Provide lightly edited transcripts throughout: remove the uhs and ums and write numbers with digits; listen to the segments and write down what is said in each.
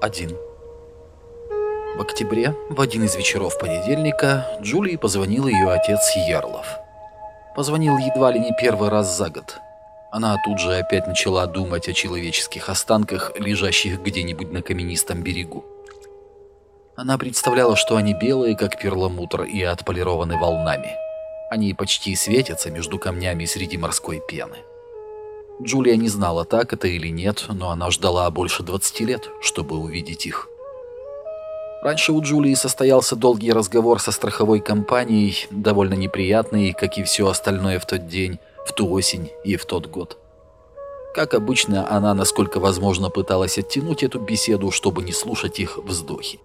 1. В октябре, в один из вечеров понедельника, Джулии позвонил ее отец Ерлов. Позвонил едва ли не первый раз за год. Она тут же опять начала думать о человеческих останках, лежащих где-нибудь на каменистом берегу. Она представляла, что они белые, как перламутр, и отполированы волнами. Они почти светятся между камнями среди морской пены. Джулия не знала, так это или нет, но она ждала больше 20 лет, чтобы увидеть их. Раньше у Джулии состоялся долгий разговор со страховой компанией, довольно неприятный, как и все остальное в тот день, в ту осень и в тот год. Как обычно, она, насколько возможно, пыталась оттянуть эту беседу, чтобы не слушать их вздохи.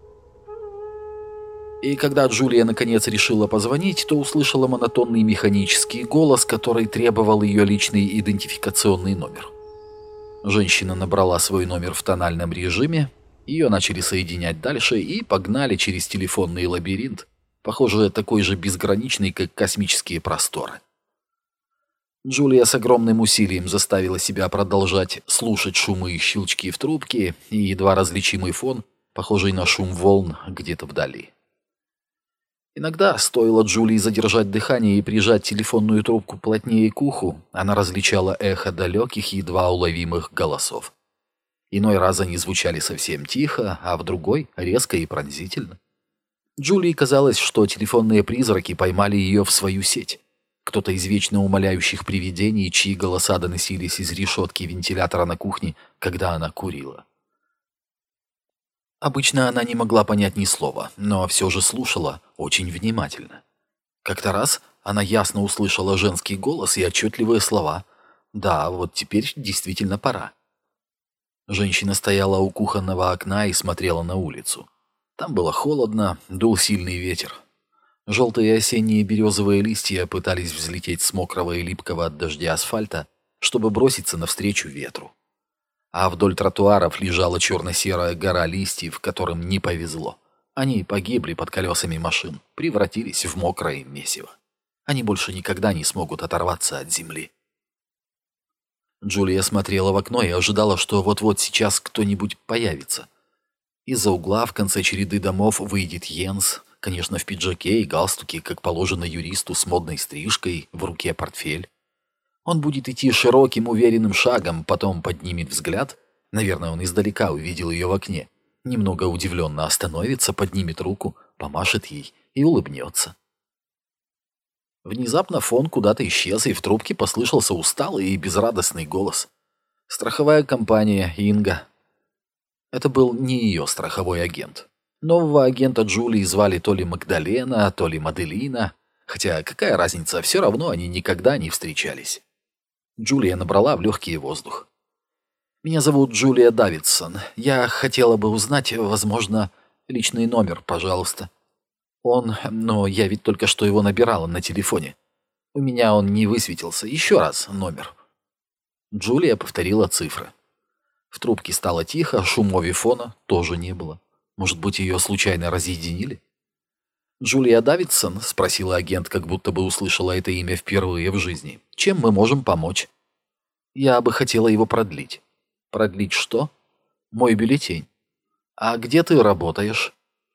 И когда Джулия наконец решила позвонить, то услышала монотонный механический голос, который требовал ее личный идентификационный номер. Женщина набрала свой номер в тональном режиме, ее начали соединять дальше и погнали через телефонный лабиринт, похоже, такой же безграничный, как космические просторы. Джулия с огромным усилием заставила себя продолжать слушать шумы и щелчки в трубке и едва различимый фон, похожий на шум волн где-то вдали. Иногда, стоило Джулии задержать дыхание и прижать телефонную трубку плотнее к уху, она различала эхо далеких, едва уловимых голосов. Иной раз они звучали совсем тихо, а в другой — резко и пронзительно. Джулии казалось, что телефонные призраки поймали ее в свою сеть. Кто-то из вечно умоляющих привидений, чьи голоса доносились из решетки вентилятора на кухне, когда она курила. Обычно она не могла понять ни слова, но все же слушала очень внимательно. Как-то раз она ясно услышала женский голос и отчетливые слова: «Да, вот теперь действительно пора». Женщина стояла у кухонного окна и смотрела на улицу. Там было холодно, дул сильный ветер. Желтые осенние березовые листья пытались взлететь с мокрого и липкого от дождя асфальта, чтобы броситься навстречу ветру. А вдоль тротуаров лежала черно-серая гора листьев, которым не повезло. Они погибли под колесами машин, превратились в мокрое месиво. Они больше никогда не смогут оторваться от земли. Джулия смотрела в окно и ожидала, что вот-вот сейчас кто-нибудь появится. Из-за угла в конце череды домов выйдет Йенс, конечно, в пиджаке и галстуке, как положено юристу с модной стрижкой, в руке портфель. Он будет идти широким, уверенным шагом, потом поднимет взгляд. Наверное, он издалека увидел ее в окне. Немного удивленно остановится, поднимет руку, помашет ей и улыбнется. Внезапно фон куда-то исчез, и в трубке послышался усталый и безрадостный голос. Страховая компания «Инга». Это был не ее страховой агент. Нового агента Джулии звали то ли Магдалена, то ли Маделина. Хотя какая разница, все равно они никогда не встречались. Джулия набрала в легкий воздух. «Меня зовут Джулия Давидсон. Я хотела бы узнать, возможно, личный номер, пожалуйста. Но я ведь только что его набирала на телефоне. У меня он не высветился. Еще раз номер». Джулия повторила цифры. В трубке стало тихо, шумов фона тоже не было. Может быть, ее случайно разъединили? «Джулия Давидсон?» — спросила агент, как будто бы услышала это имя впервые в жизни. «Чем мы можем помочь?» «Я бы хотела его продлить». «Продлить что?» «Мой бюллетень». «А где ты работаешь?»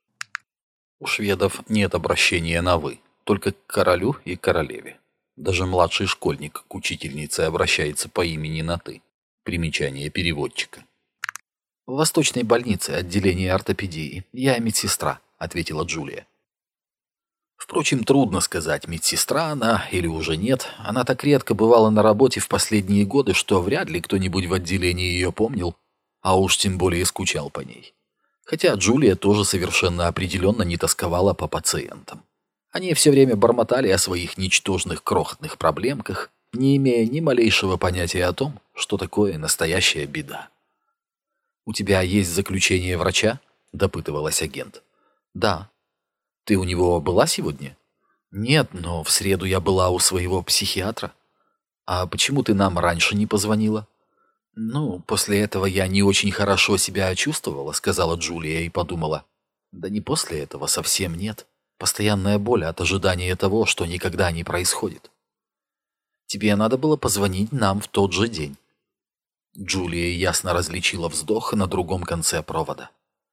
У шведов нет обращения на «вы», только к королю и королеве. Даже младший школьник к учительнице обращается по имени на «ты». Примечание переводчика. «В Восточной больнице, отделение ортопедии. Я медсестра», — ответила Джулия. Впрочем, трудно сказать, медсестра она или уже нет. Она так редко бывала на работе в последние годы, что вряд ли кто-нибудь в отделении ее помнил, а уж тем более скучал по ней. Хотя Джулия тоже совершенно определенно не тосковала по пациентам. Они все время бормотали о своих ничтожных крохотных проблемках, не имея ни малейшего понятия о том, что такое настоящая беда. «У тебя есть заключение врача?» – допытывалась агент. «Да». «Ты у него была сегодня?» «Нет, но в среду я была у своего психиатра». «А почему ты нам раньше не позвонила?» После этого я не очень хорошо себя чувствовала», — сказала Джулия и подумала. «Да не после этого, совсем нет. Постоянная боль от ожидания того, что никогда не происходит». «Тебе надо было позвонить нам в тот же день». Джулия ясно различила вздох на другом конце провода.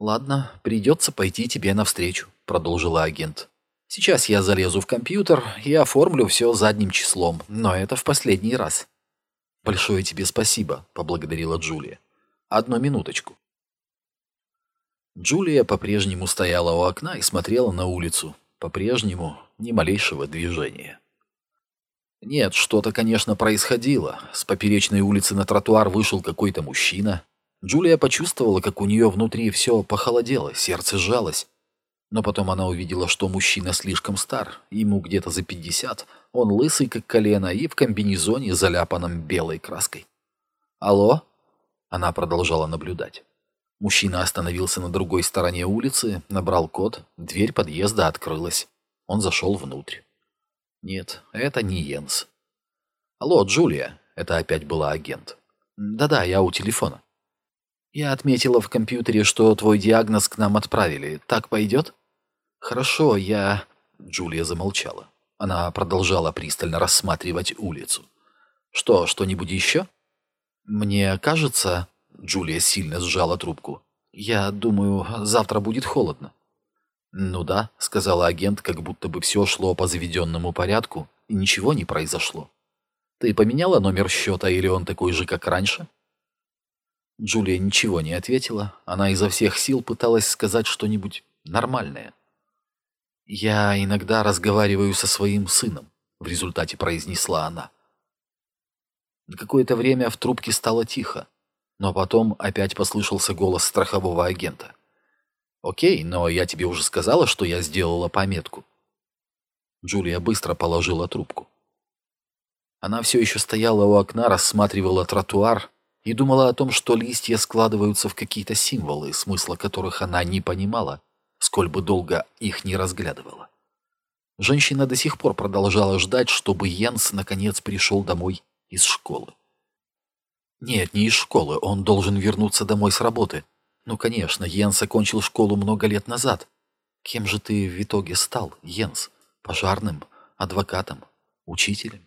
«Ладно, придется пойти тебе навстречу», — продолжила агент. «Сейчас я залезу в компьютер и оформлю все задним числом, но это в последний раз». «Большое тебе спасибо», — поблагодарила Джулия. «Одну минуточку». Джулия по-прежнему стояла у окна и смотрела на улицу. По-прежнему ни малейшего движения. Нет, что-то, конечно, происходило. С поперечной улицы на тротуар вышел какой-то мужчина. Джулия почувствовала, как у нее внутри все похолодело, сердце сжалось. Но потом она увидела, что мужчина слишком стар, ему где-то за 50, он лысый как колено и в комбинезоне, заляпанном белой краской. «Алло?» Она продолжала наблюдать. Мужчина остановился на другой стороне улицы, набрал код, дверь подъезда открылась. Он зашел внутрь. Нет, это не Йенс. «Алло, Джулия!» Это опять была агент. «Да-да, я у телефона». «Я отметила в компьютере, что твой диагноз к нам отправили. Так пойдет?» «Хорошо, я...» Джулия замолчала. Она продолжала пристально рассматривать улицу. «Что, что-нибудь еще?» «Мне кажется...» Джулия сильно сжала трубку. «Я думаю, завтра будет холодно». «Ну да», — сказала агент, как будто бы все шло по заведенному порядку, и ничего не произошло. «Ты поменяла номер счета, или он такой же, как раньше?» Джулия ничего не ответила. Она изо всех сил пыталась сказать что-нибудь нормальное. «Я иногда разговариваю со своим сыном», — в результате произнесла она. На какое-то время в трубке стало тихо, но потом опять послышался голос страхового агента. «Окей, но я тебе уже сказала, что я сделала пометку». Джулия быстро положила трубку. Она все еще стояла у окна, рассматривала тротуар и думала о том, что листья складываются в какие-то символы, смысла которых она не понимала, сколь бы долго их не разглядывала. Женщина до сих пор продолжала ждать, чтобы Йенс наконец пришел домой из школы. Нет, не из школы, он должен вернуться домой с работы. Ну, конечно, Йенс окончил школу много лет назад. Кем же ты в итоге стал, Йенс? Пожарным? Адвокатом? Учителем?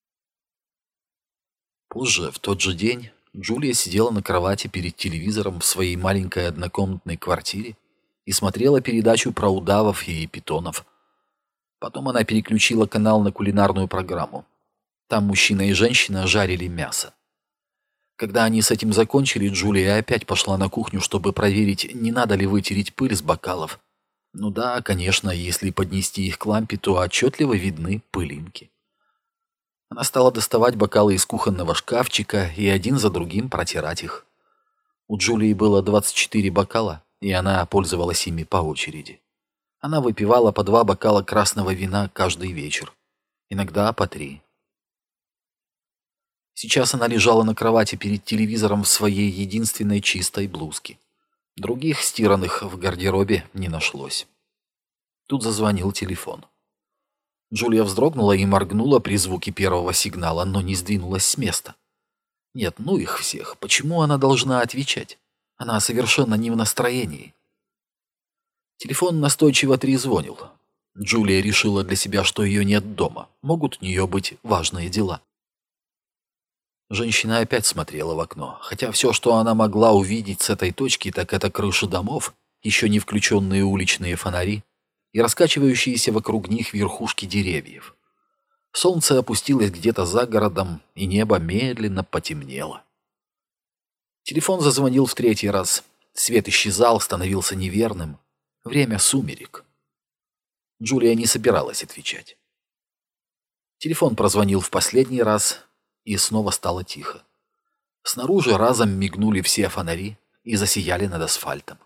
Позже, в тот же день, Джулия сидела на кровати перед телевизором в своей маленькой однокомнатной квартире и смотрела передачу про удавов и питонов. Потом она переключила канал на кулинарную программу. Там мужчина и женщина жарили мясо. Когда они с этим закончили, Джулия опять пошла на кухню, чтобы проверить, не надо ли вытереть пыль с бокалов. Ну да, конечно, если поднести их к лампе, то отчетливо видны пылинки. Она стала доставать бокалы из кухонного шкафчика и один за другим протирать их. У Джулии было 24 бокала, и она пользовалась ими по очереди. Она выпивала по 2 бокала красного вина каждый вечер, иногда по 3. Сейчас она лежала на кровати перед телевизором в своей единственной чистой блузке. Других стиранных в гардеробе не нашлось. Тут зазвонил телефон. Джулия вздрогнула и моргнула при звуке первого сигнала, но не сдвинулась с места. Нет, ну их всех. Почему она должна отвечать? Она совершенно не в настроении. Телефон настойчиво трезвонил. Джулия решила для себя, что ее нет дома. Могут у нее быть важные дела. Женщина опять смотрела в окно, хотя все, что она могла увидеть с этой точки, так это крыши домов, еще не включенные уличные фонари и раскачивающиеся вокруг них верхушки деревьев. Солнце опустилось где-то за городом, и небо медленно потемнело. Телефон зазвонил в 3-й раз. Свет исчезал, становился неверным. Время сумерек. Джулия не собиралась отвечать. Телефон прозвонил в последний раз, и снова стало тихо. Снаружи разом мигнули все фонари и засияли над асфальтом.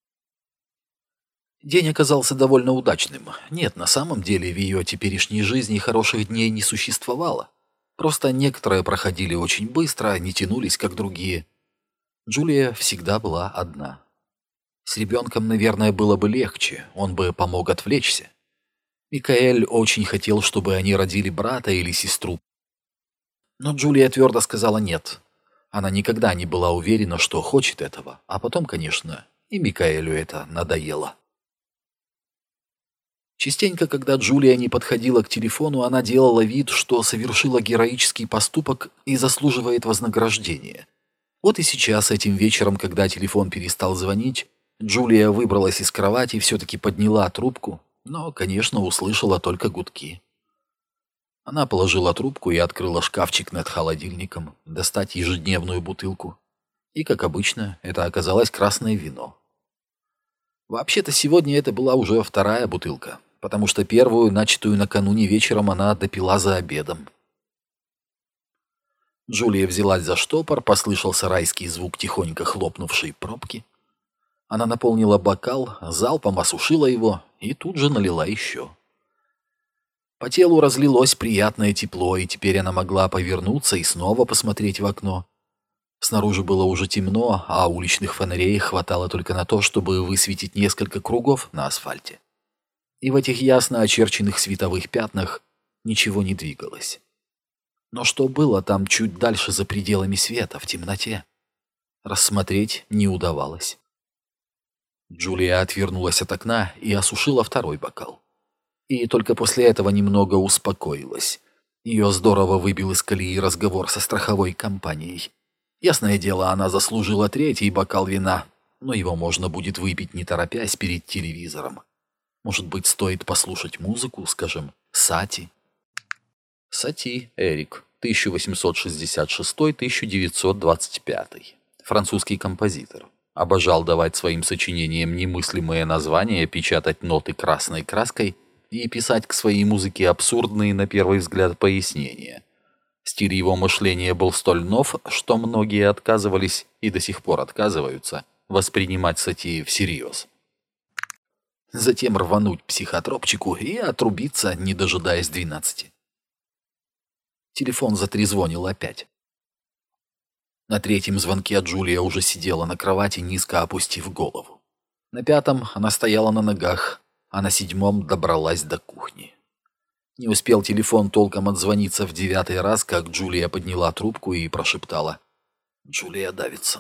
День оказался довольно удачным. Нет, на самом деле в ее теперешней жизни хороших дней не существовало. Просто некоторые проходили очень быстро, не тянулись, как другие. Джулия всегда была одна. С ребенком, наверное, было бы легче, он бы помог отвлечься. Микаэль очень хотел, чтобы они родили брата или сестру. Но Джулия твердо сказала «нет». Она никогда не была уверена, что хочет этого, а потом, конечно, и Микаэлю это надоело. Частенько, когда Джулия не подходила к телефону, она делала вид, что совершила героический поступок и заслуживает вознаграждения. Вот и сейчас, этим вечером, когда телефон перестал звонить, Джулия выбралась из кровати и все-таки подняла трубку, но, конечно, услышала только гудки. Она положила трубку и открыла шкафчик над холодильником, достать ежедневную бутылку. И, как обычно, это оказалось красное вино. Вообще-то сегодня это была уже вторая бутылка, потому что первую, начатую накануне вечером, она допила за обедом. Джулия взялась за штопор, послышался райский звук тихонько хлопнувшей пробки. Она наполнила бокал, залпом осушила его и тут же налила еще. По телу разлилось приятное тепло, и теперь она могла повернуться и снова посмотреть в окно. Снаружи было уже темно, а уличных фонарей хватало только на то, чтобы высветить несколько кругов на асфальте. И в этих ясно очерченных световых пятнах ничего не двигалось. Но что было там чуть дальше за пределами света, в темноте, рассмотреть не удавалось. Джулия отвернулась от окна и осушила второй бокал. И только после этого немного успокоилась. Ее здорово выбил из колеи разговор со страховой компанией. Ясное дело, она заслужила третий бокал вина, но его можно будет выпить не торопясь перед телевизором. Может быть, стоит послушать музыку, скажем, Сати? Сати Эрик, 1866-1925. Французский композитор. Обожал давать своим сочинениям немыслимые названия, печатать ноты красной краской и писать к своей музыке абсурдные, на первый взгляд, пояснения. Стиль его мышления был столь нов, что многие отказывались и до сих пор отказываются воспринимать Сати всерьез. Затем рвануть психотропчику и отрубиться, не дожидаясь 12. Телефон затрезвонил опять. На третьем звонке Джулия уже сидела на кровати, низко опустив голову. На пятом она стояла на ногах, а на седьмом добралась до кухни. Не успел телефон толком отзвониться в 9-й раз, как Джулия подняла трубку и прошептала: «Джулия Давидсон».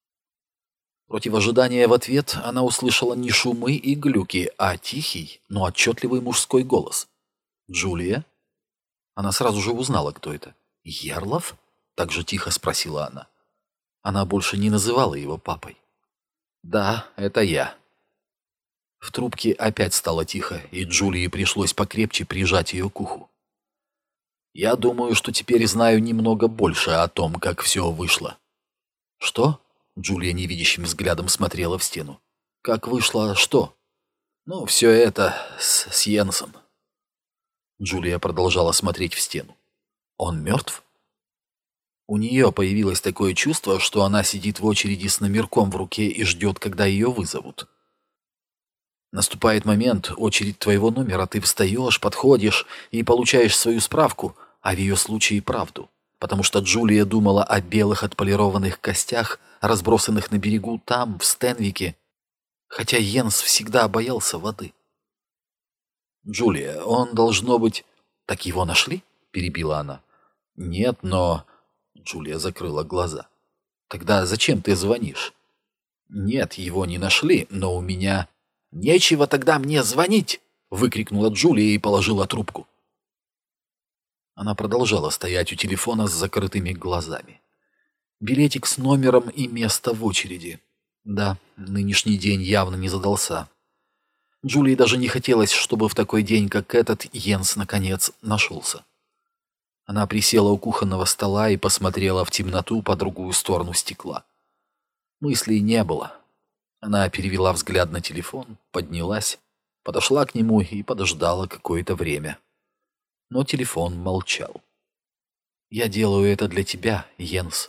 Против ожидания в ответ она услышала не шумы и глюки, а тихий, но отчетливый мужской голос. «Джулия?» Она сразу же узнала, кто это. «Ярлов?» — так же тихо спросила она. Она больше не называла его папой. «Да, это я». В трубке опять стало тихо, и Джулии пришлось покрепче прижать ее к уху. «Я думаю, что теперь знаю немного больше о том, как все вышло». «Что?» — Джулия невидящим взглядом смотрела в стену. «Как вышло что?» «Ну, все это с Йенсом». Джулия продолжала смотреть в стену. «Он мертв?» У нее появилось такое чувство, что она сидит в очереди с номерком в руке и ждет, когда ее вызовут. Наступает момент, очередь твоего номера, ты встаешь, подходишь и получаешь свою справку, а в ее случае правду. Потому что Джулия думала о белых отполированных костях, разбросанных на берегу там, в Стенвике, хотя Йенс всегда боялся воды. «Джулия, он должно быть...» «Так его нашли?» — перебила она. «Нет, но...» Джулия закрыла глаза. «Тогда зачем ты звонишь?» «Нет, его не нашли, но у меня...» «Нечего тогда мне звонить!» — выкрикнула Джулия и положила трубку. Она продолжала стоять у телефона с закрытыми глазами. Билетик с номером и место в очереди. Да, нынешний день явно не задался. Джулии даже не хотелось, чтобы в такой день, как этот, Йенс, наконец, нашелся. Она присела у кухонного стола и посмотрела в темноту по другую сторону стекла. Мыслей не было. Она перевела взгляд на телефон, поднялась, подошла к нему и подождала какое-то время. Но телефон молчал. «Я делаю это для тебя, Йенс».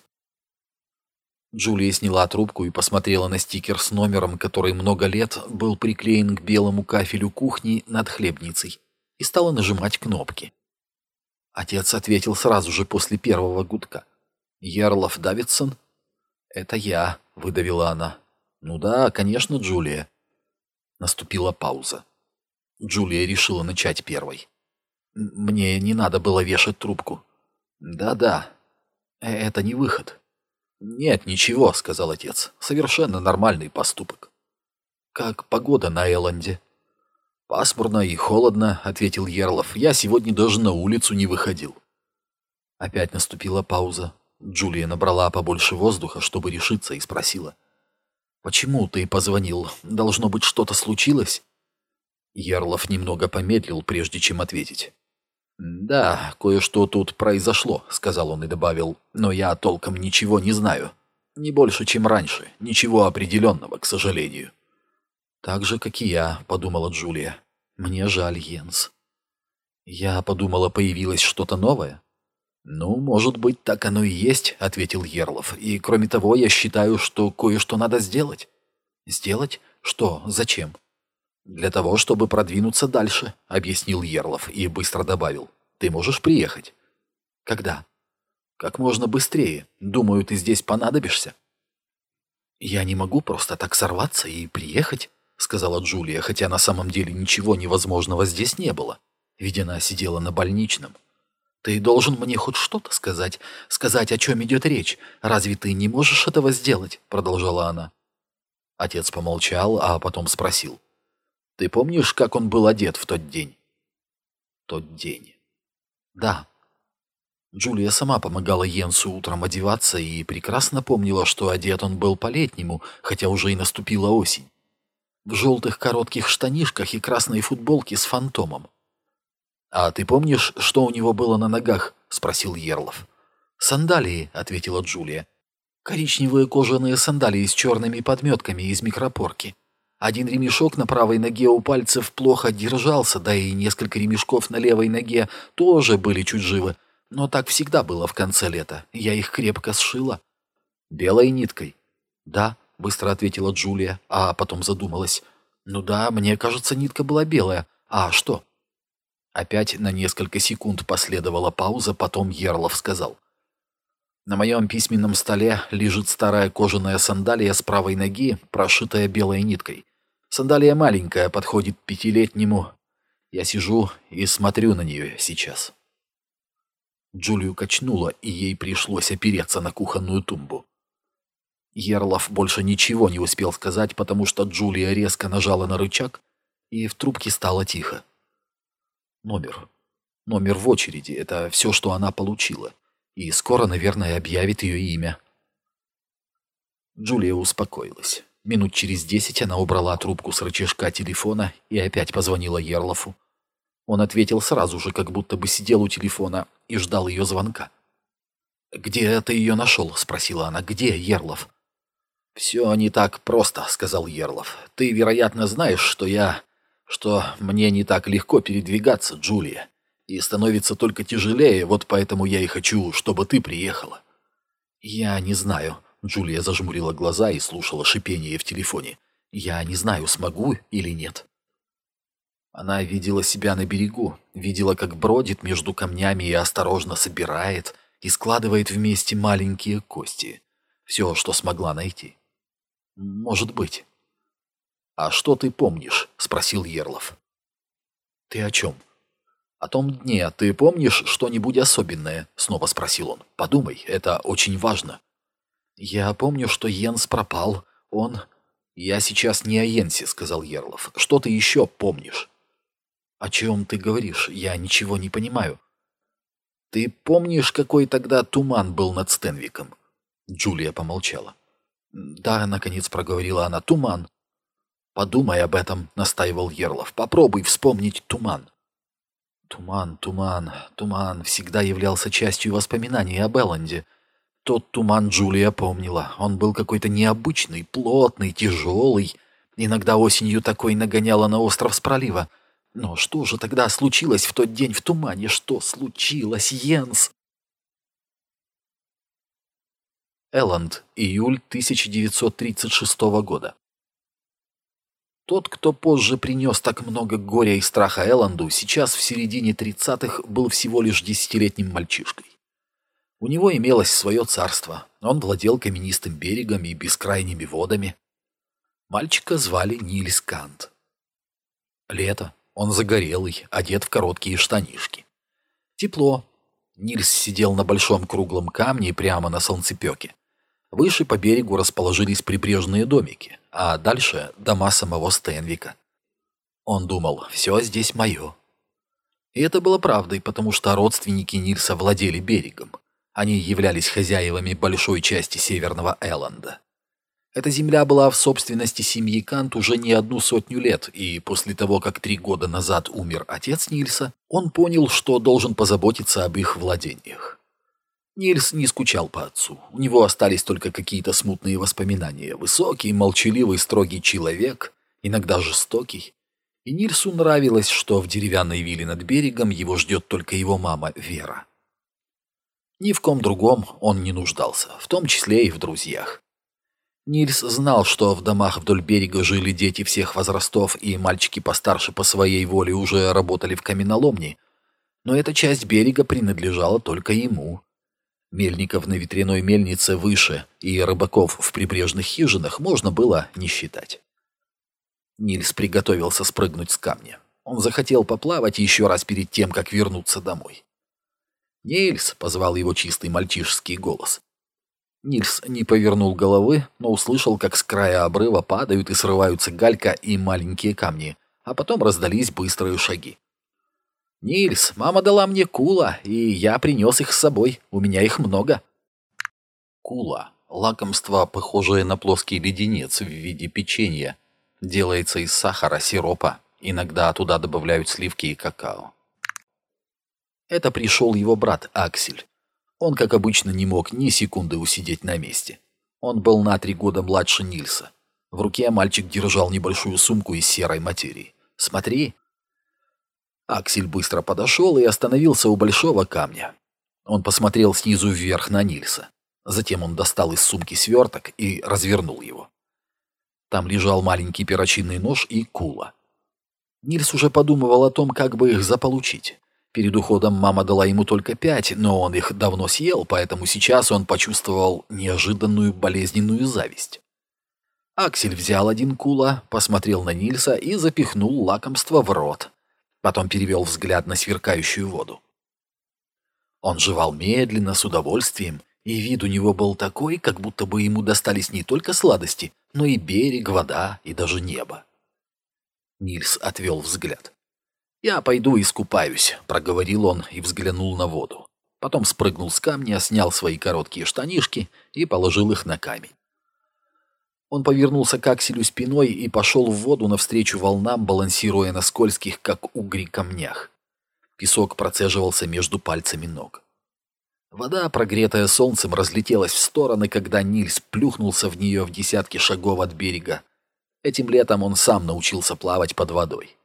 Джулия сняла трубку и посмотрела на стикер с номером, который много лет был приклеен к белому кафелю кухни над хлебницей, и стала нажимать кнопки. Отец ответил сразу же после первого гудка. «Ярлов Давидсон?» «Это я», — выдавила она. «Ну да, конечно, Джулия». Наступила пауза. Джулия решила начать первой. «Мне не надо было вешать трубку». «Да-да, это не выход». «Нет, ничего», — сказал отец. «Совершенно нормальный поступок». «Как погода на Элленде?» «Пасмурно и холодно», — ответил Ярлов. «Я сегодня даже на улицу не выходил». Опять наступила пауза. Джулия набрала побольше воздуха, чтобы решиться, и спросила. «Почему ты позвонил? Должно быть, что-то случилось?» Ярлов немного помедлил, прежде чем ответить. «Да, кое-что тут произошло», — сказал он и добавил, «но я толком ничего не знаю. Не больше, чем раньше. Ничего определенного, к сожалению». «Так же, как и я», — подумала Джулия. «Мне жаль, Йенс». Я подумала, появилось что-то новое. «Ну, может быть, так оно и есть», — ответил Ерлов. «И кроме того, я считаю, что кое-что надо сделать». «Сделать? Что? Зачем?» «Для того, чтобы продвинуться дальше», — объяснил Ерлов и быстро добавил. «Ты можешь приехать?» «Когда?» «Как можно быстрее. Думаю, ты здесь понадобишься». «Я не могу просто так сорваться и приехать», — сказала Джулия, хотя на самом деле ничего невозможного здесь не было, ведь она сидела на больничном. «Ты должен мне хоть что-то сказать, сказать, о чем идет речь. Разве ты не можешь этого сделать?» — продолжала она. Отец помолчал, а потом спросил. «Ты помнишь, как он был одет в тот день?» «Тот день?» «Да». Джулия сама помогала Йенсу утром одеваться и прекрасно помнила, что одет он был по-летнему, хотя уже и наступила осень. В желтых коротких штанишках и красной футболке с фантомом. «А ты помнишь, что у него было на ногах?» — спросил Ерлов. «Сандалии», — ответила Джулия. «Коричневые кожаные сандалии с черными подметками из микропорки. Один ремешок на правой ноге у пальцев плохо держался, да и несколько ремешков на левой ноге тоже были чуть живы. Но так всегда было в конце лета. Я их крепко сшила». «Белой ниткой?» «Да», — быстро ответила Джулия, а потом задумалась. «Ну да, мне кажется, нитка была белая. А что?» Опять на несколько секунд последовала пауза, потом Ерлов сказал. «На моем письменном столе лежит старая кожаная сандалия с правой ноги, прошитая белой ниткой. Сандалия маленькая, подходит 5-летнему. Я сижу и смотрю на нее сейчас». Джулию качнуло, и ей пришлось опереться на кухонную тумбу. Ерлов больше ничего не успел сказать, потому что Джулия резко нажала на рычаг, и в трубке стало тихо. Номер. Номер в очереди — это все, что она получила. И скоро, наверное, объявит ее имя. Джулия успокоилась. Минут через 10 она убрала трубку с рычажка телефона и опять позвонила Ерлофу. Он ответил сразу же, как будто бы сидел у телефона и ждал ее звонка. «Где ты ее нашел?» — спросила она. «Где, Ерлов?» «Все не так просто», — сказал Ерлов. «Ты, вероятно, знаешь, что мне не так легко передвигаться, Джулия. И становится только тяжелее, вот поэтому я и хочу, чтобы ты приехала». «Я не знаю», — Джулия зажмурила глаза и слушала шипение в телефоне. «Я не знаю, смогу или нет». Она видела себя на берегу, видела, как бродит между камнями и осторожно собирает и складывает вместе маленькие кости. Все, что смогла найти. «Может быть». «А что ты помнишь?» — спросил Ерлов. «Ты о чем?» «О том дне ты помнишь что-нибудь особенное?» — снова спросил он. «Подумай, это очень важно». «Я помню, что Йенс пропал. Он...» «Я сейчас не о Йенсе», — сказал Ерлов. «Что ты еще помнишь?» «О чем ты говоришь? Я ничего не понимаю». «Ты помнишь, какой тогда туман был над Стенвиком?» Джулия помолчала. «Да», — наконец проговорила она, — «туман». «Подумай об этом», — настаивал Ерлов. «Попробуй вспомнить туман». Туман всегда являлся частью воспоминаний об Элленде. Тот туман Джулия помнила. Он был какой-то необычный, плотный, тяжелый. Иногда осенью такой нагоняла на остров с пролива. Но что же тогда случилось в тот день в тумане? Что случилось, Йенс? Элленд, июль 1936 года. Тот, кто позже принес так много горя и страха Элленду, сейчас в середине 30-х был всего лишь 10-летним мальчишкой. У него имелось свое царство, он владел каменистым берегом и бескрайними водами. Мальчика звали Нильс Кант. Лето, он загорелый, одет в короткие штанишки. Тепло. Нильс сидел на большом круглом камне прямо на солнцепеке. Выше по берегу расположились прибрежные домики, а дальше дома самого Стенвика. Он думал, все здесь мое. И это было правдой, потому что родственники Нильса владели берегом. Они являлись хозяевами большой части северного Элленда. Эта земля была в собственности семьи Кант уже не 100 лет, и после того, как 3 года назад умер отец Нильса, он понял, что должен позаботиться об их владениях. Нильс не скучал по отцу. У него остались только какие-то смутные воспоминания. Высокий, молчаливый, строгий человек, иногда жестокий. И Нильсу нравилось, что в деревянной вилле над берегом его ждет только его мама Вера. Ни в ком другом он не нуждался, в том числе и в друзьях. Нильс знал, что в домах вдоль берега жили дети всех возрастов, и мальчики постарше по своей воле уже работали в каменоломне, но эта часть берега принадлежала только ему. Мельников на ветряной мельнице выше и рыбаков в прибрежных хижинах можно было не считать. Нильс приготовился спрыгнуть с камня. Он захотел поплавать еще раз перед тем, как вернуться домой. «Нильс!» — позвал его чистый мальчишеский голос. Нильс не повернул головы, но услышал, как с края обрыва падают и срываются галька и маленькие камни, а потом раздались быстрые шаги. «Нильс, мама дала мне кула, и я принес их с собой. У меня их много». Кула — лакомство, похожее на плоский леденец в виде печенья. Делается из сахара, сиропа. Иногда туда добавляют сливки и какао. Это пришел его брат Аксель. Он, как обычно, не мог ни секунды усидеть на месте. Он был на 3 года младше Нильса. В руке мальчик держал небольшую сумку из серой материи. «Смотри». Аксель быстро подошел и остановился у большого камня. Он посмотрел снизу вверх на Нильса. Затем он достал из сумки сверток и развернул его. Там лежал маленький перочинный нож и кула. Нильс уже подумывал о том, как бы их заполучить. Перед уходом мама дала ему только 5, но он их давно съел, поэтому сейчас он почувствовал неожиданную болезненную зависть. Аксель взял 1 кула, посмотрел на Нильса и запихнул лакомство в рот. Потом перевел взгляд на сверкающую воду. Он жевал медленно, с удовольствием, и вид у него был такой, как будто бы ему достались не только сладости, но и берег, вода и даже небо. Нильс отвел взгляд. «Я пойду искупаюсь», — проговорил он и взглянул на воду. Потом спрыгнул с камня, снял свои короткие штанишки и положил их на камень. Он повернулся к Акселю спиной и пошел в воду навстречу волнам, балансируя на скользких, как угри, камнях. Песок процеживался между пальцами ног. Вода, прогретая солнцем, разлетелась в стороны, когда Нильс плюхнулся в нее в десятки шагов от берега. Этим летом он сам научился плавать под водой.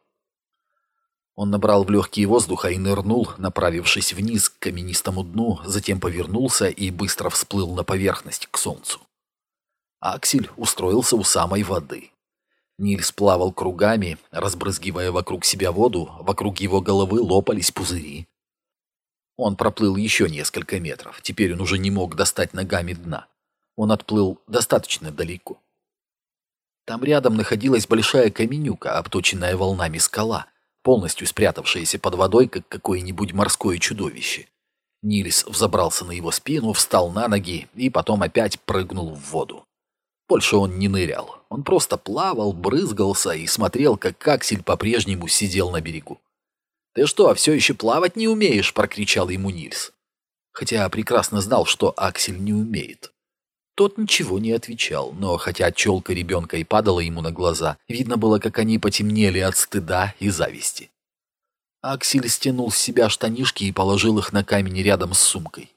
Он набрал в легкие воздуха и нырнул, направившись вниз к каменистому дну, затем повернулся и быстро всплыл на поверхность, к солнцу. Аксель устроился у самой воды. Нильс плавал кругами, разбрызгивая вокруг себя воду, вокруг его головы лопались пузыри. Он проплыл еще несколько метров, теперь он уже не мог достать ногами дна. Он отплыл достаточно далеко. Там рядом находилась большая каменюка, обточенная волнами скала, полностью спрятавшаяся под водой, как какое-нибудь морское чудовище. Нильс взобрался на его спину, встал на ноги и потом опять прыгнул в воду. Больше он не нырял. Он просто плавал, брызгался и смотрел, как Аксель по-прежнему сидел на берегу. «Ты что, все еще плавать не умеешь?» — прокричал ему Нильс. Хотя прекрасно знал, что Аксель не умеет. Тот ничего не отвечал, но хотя челка ребенка и падала ему на глаза, видно было, как они потемнели от стыда и зависти. Аксель стянул с себя штанишки и положил их на камень рядом с сумкой.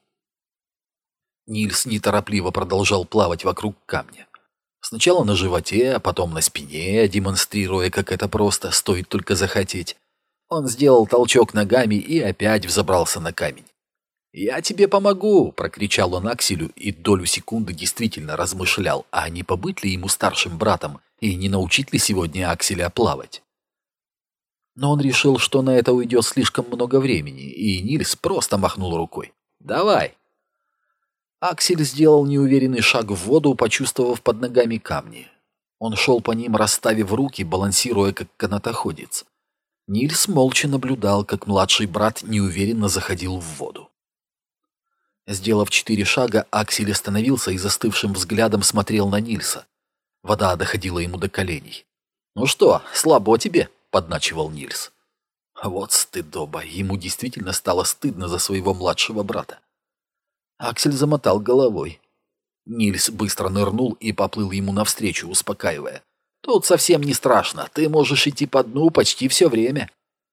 Нильс неторопливо продолжал плавать вокруг камня. Сначала на животе, а потом на спине, демонстрируя, как это просто, стоит только захотеть. Он сделал толчок ногами и опять взобрался на камень. «Я тебе помогу!» — прокричал он Акселю и долю секунды действительно размышлял, а не побыть ли ему старшим братом и не научить ли сегодня Акселя плавать. Но он решил, что на это уйдет слишком много времени, и Нильс просто махнул рукой. «Давай!» Аксель сделал неуверенный шаг в воду, почувствовав под ногами камни. Он шел по ним, расставив руки, балансируя как канатоходец. Нильс молча наблюдал, как младший брат неуверенно заходил в воду. Сделав 4 шага, Аксель остановился и застывшим взглядом смотрел на Нильса. Вода доходила ему до коленей. «Ну что, слабо тебе?» — подначивал Нильс. Вот стыдоба, ему действительно стало стыдно за своего младшего брата. Аксель замотал головой. Нильс быстро нырнул и поплыл ему навстречу, успокаивая. «Тут совсем не страшно, ты можешь идти по дну почти все время».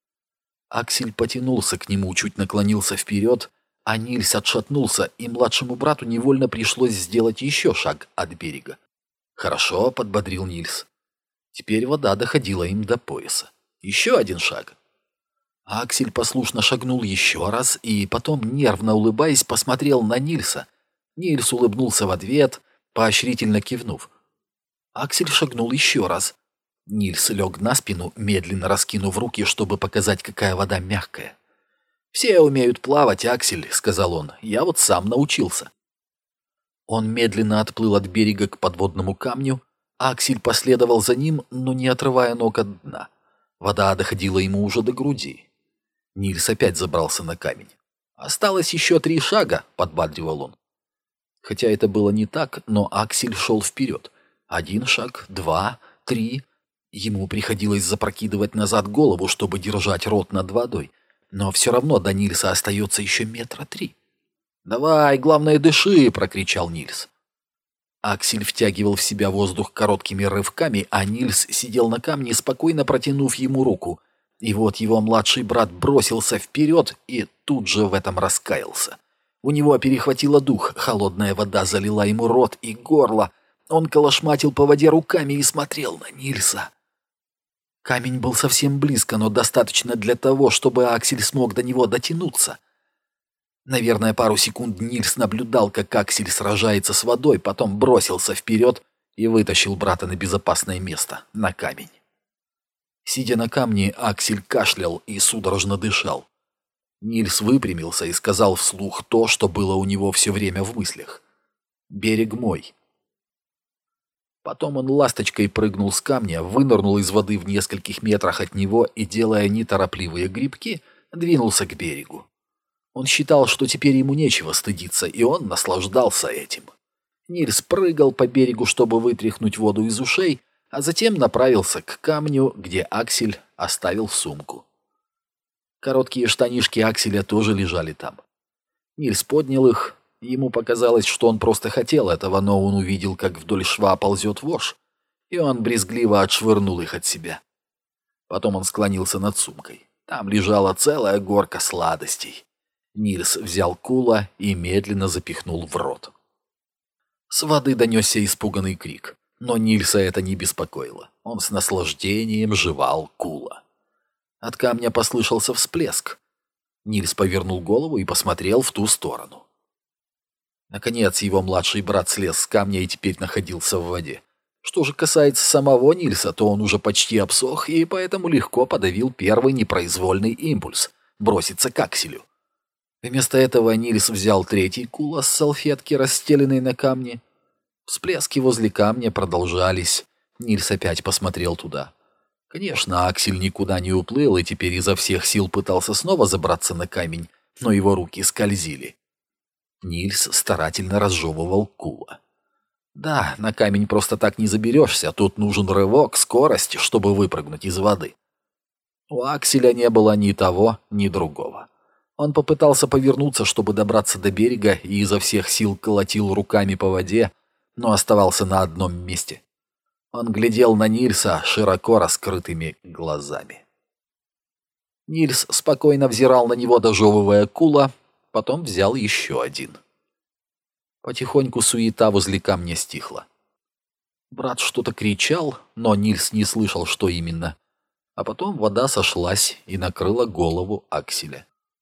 Аксель потянулся к нему, чуть наклонился вперед, а Нильс отшатнулся, и младшему брату невольно пришлось сделать еще шаг от берега. «Хорошо», — подбодрил Нильс. Теперь вода доходила им до пояса. Еще один шаг. Аксель послушно шагнул еще раз и потом, нервно улыбаясь, посмотрел на Нильса. Нильс улыбнулся в ответ, поощрительно кивнув. Аксель шагнул еще раз. Нильс лег на спину, медленно раскинув руки, чтобы показать, какая вода мягкая. «Все умеют плавать, Аксель», — сказал он. «Я вот сам научился». Он медленно отплыл от берега к подводному камню. Аксель последовал за ним, но не отрывая ног от дна. Вода доходила ему уже до груди. Нильс опять забрался на камень. «Осталось еще 3 шага», — подбадривал он. Хотя это было не так, но Аксель шел вперед. 1 шаг, 2, 3. Ему приходилось запрокидывать назад голову, чтобы держать рот над водой. Но все равно до Нильса остается еще 3 метра. «Давай, главное, дыши!» — прокричал Нильс. Аксель втягивал в себя воздух короткими рывками, а Нильс сидел на камне, спокойно протянув ему руку. И вот его младший брат бросился вперед и тут же в этом раскаялся. У него перехватило дух, холодная вода залила ему рот и горло. Он колошматил по воде руками и смотрел на Нильса. Камень был совсем близко, но достаточно для того, чтобы Аксель смог до него дотянуться. Наверное, пару секунд Нильс наблюдал, как Аксель сражается с водой, потом бросился вперед и вытащил брата на безопасное место, на камень. Сидя на камне, Аксель кашлял и судорожно дышал. Нильс выпрямился и сказал вслух то, что было у него все время в мыслях. «Берег мой». Потом он ласточкой прыгнул с камня, вынырнул из воды в нескольких метрах от него и, делая неторопливые грибки, двинулся к берегу. Он считал, что теперь ему нечего стыдиться, и он наслаждался этим. Нильс прыгал по берегу, чтобы вытряхнуть воду из ушей, а затем направился к камню, где Аксель оставил сумку. Короткие штанишки Акселя тоже лежали там. Нильс поднял их. Ему показалось, что он просто хотел этого, но он увидел, как вдоль шва ползет вошь, и он брезгливо отшвырнул их от себя. Потом он склонился над сумкой. Там лежала целая горка сладостей. Нильс взял кула и медленно запихнул в рот. С воды донесся испуганный крик, но Нильса это не беспокоило. Он с наслаждением жевал кула. От камня послышался всплеск. Нильс повернул голову и посмотрел в ту сторону. Наконец его младший брат слез с камня и теперь находился в воде. Что же касается самого Нильса, то он уже почти обсох и поэтому легко подавил первый непроизвольный импульс – броситься к Акселю. Вместо этого Нильс взял 3-й кула с салфетки, расстеленной на камне. Всплески возле камня продолжались. Нильс опять посмотрел туда. Конечно, Аксель никуда не уплыл и теперь изо всех сил пытался снова забраться на камень, но его руки скользили. Нильс старательно разжевывал кула. Да, на камень просто так не заберешься, тут нужен рывок, скорость, чтобы выпрыгнуть из воды. У Акселя не было ни того, ни другого. Он попытался повернуться, чтобы добраться до берега, и изо всех сил колотил руками по воде, но оставался на одном месте. Он глядел на Нильса широко раскрытыми глазами. Нильс спокойно взирал на него, дожевывая кула, потом взял еще один. Потихоньку суета возле камня стихла. Брат что-то кричал, но Нильс не слышал, что именно. А потом вода сошлась и накрыла голову Акселя.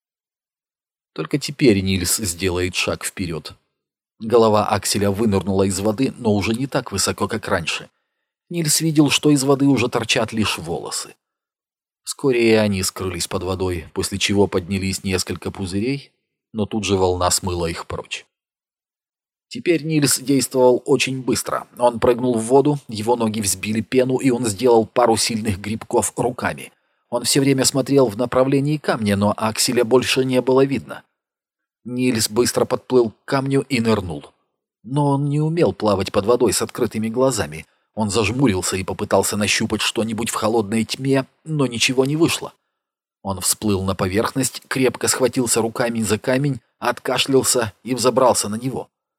Только теперь Нильс сделает шаг вперед. Голова Акселя вынырнула из воды, но уже не так высоко, как раньше. Нильс видел, что из воды уже торчат лишь волосы. Вскоре и они скрылись под водой, после чего поднялись несколько пузырей, но тут же волна смыла их прочь. Теперь Нильс действовал очень быстро. Он прыгнул в воду, его ноги взбили пену, и он сделал пару сильных грибков руками. Он все время смотрел в направлении камня, но Акселя больше не было видно. Нильс быстро подплыл к камню и нырнул. Но он не умел плавать под водой с открытыми глазами. Он зажмурился и попытался нащупать что-нибудь в холодной тьме, но ничего не вышло. Он всплыл на поверхность, крепко схватился руками за камень, откашлялся и взобрался на него.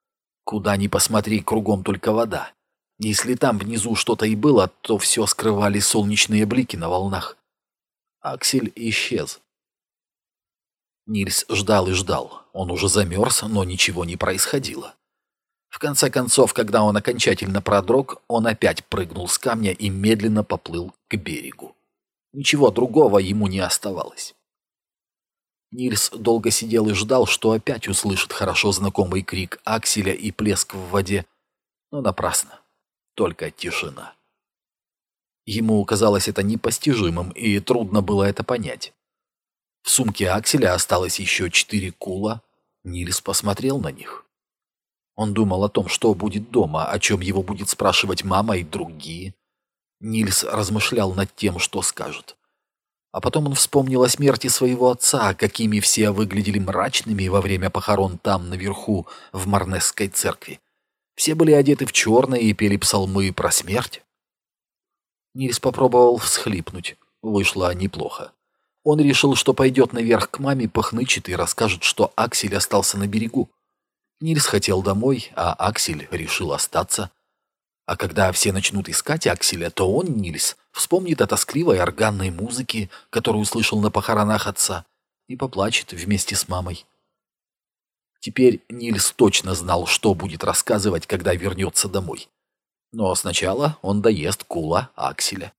Куда ни посмотри, кругом только вода. Если там внизу что-то и было, то все скрывали солнечные блики на волнах. Аксель исчез. Нильс ждал и ждал. Он уже замерз, но ничего не происходило. В конце концов, когда он окончательно продрог, он опять прыгнул с камня и медленно поплыл к берегу. Ничего другого ему не оставалось. Нильс долго сидел и ждал, что опять услышит хорошо знакомый крик Акселя и плеск в воде, но напрасно. Только тишина. Ему казалось это непостижимым, и трудно было это понять. В сумке Акселя осталось еще 4 кула. Нильс посмотрел на них. Он думал о том, что будет дома, о чем его будет спрашивать мама и другие. Нильс размышлял над тем, что скажет. А потом он вспомнил о смерти своего отца, какими все выглядели мрачными во время похорон там, наверху, в Марнесской церкви. Все были одеты в черное и пели псалмы про смерть. Нильс попробовал всхлипнуть. Вышло неплохо. Он решил, что пойдет наверх к маме, похнычет и расскажет, что Аксель остался на берегу. Нильс хотел домой, а Аксель решил остаться. А когда все начнут искать Акселя, то он, Нильс, вспомнит о тоскливой органной музыке, которую услышал на похоронах отца, и поплачет вместе с мамой. Теперь Нильс точно знал, что будет рассказывать, когда вернется домой. Но сначала он доест кула Акселя.